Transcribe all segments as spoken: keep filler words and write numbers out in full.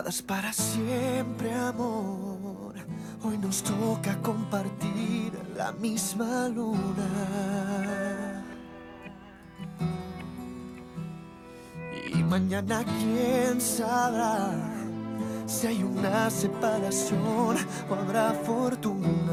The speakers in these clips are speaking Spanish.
es para siempre, amor. Hoy nos toca compartir la misma luna. Y mañana quién sabrá si hay una separación o habrá fortuna.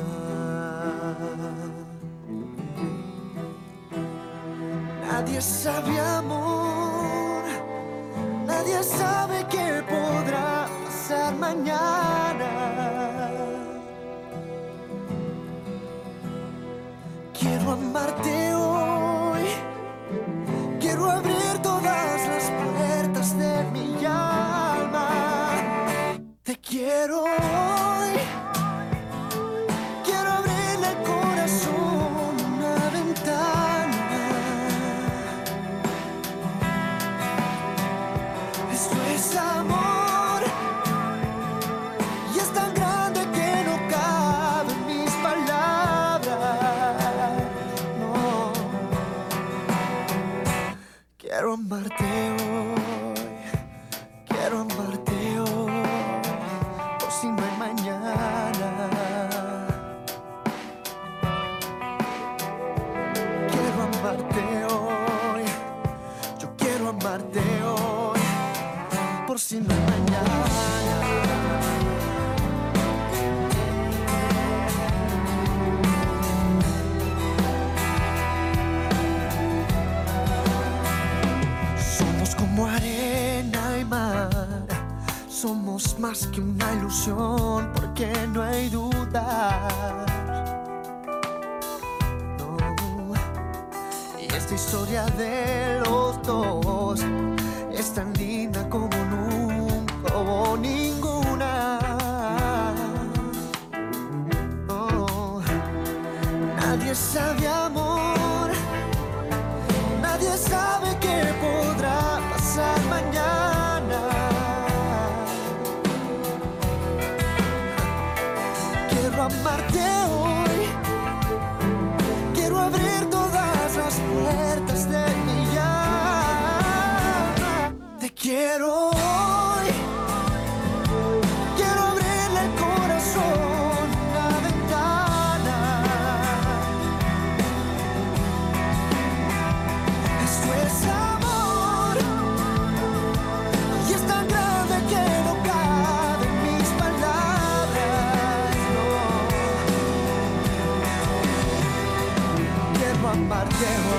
Nadie sabe, amor, nadie sabe qué podrá pasar mañana. Quiero amarte hoy, quiero abrir todas las puertas de mi alma. Te quiero hoy, quiero abrirle el corazón una ventana. Esto es amor y es tan grande que no caben mis palabras. No, quiero amarte hoy, quiero amarte hoy, por si no hay mañana. Quiero amarte hoy, yo quiero amarte hoy, por si no hay mañana. Somos como arena y mar, somos más que una ilusión, porque no hay duda. No. Y esta historia de los dos es tan linda como nunca hubo ninguna. No. Nadie sabe, amor, nadie sabe qué podrá pasar mañana. Quiero amarte hoy, quiero abrir todas las puertas de mi alma. Te quiero hoy, quiero abrirle el corazón una ventana. Esto es amor y es tan grande que no caben mis palabras. No. Quiero amarte hoy.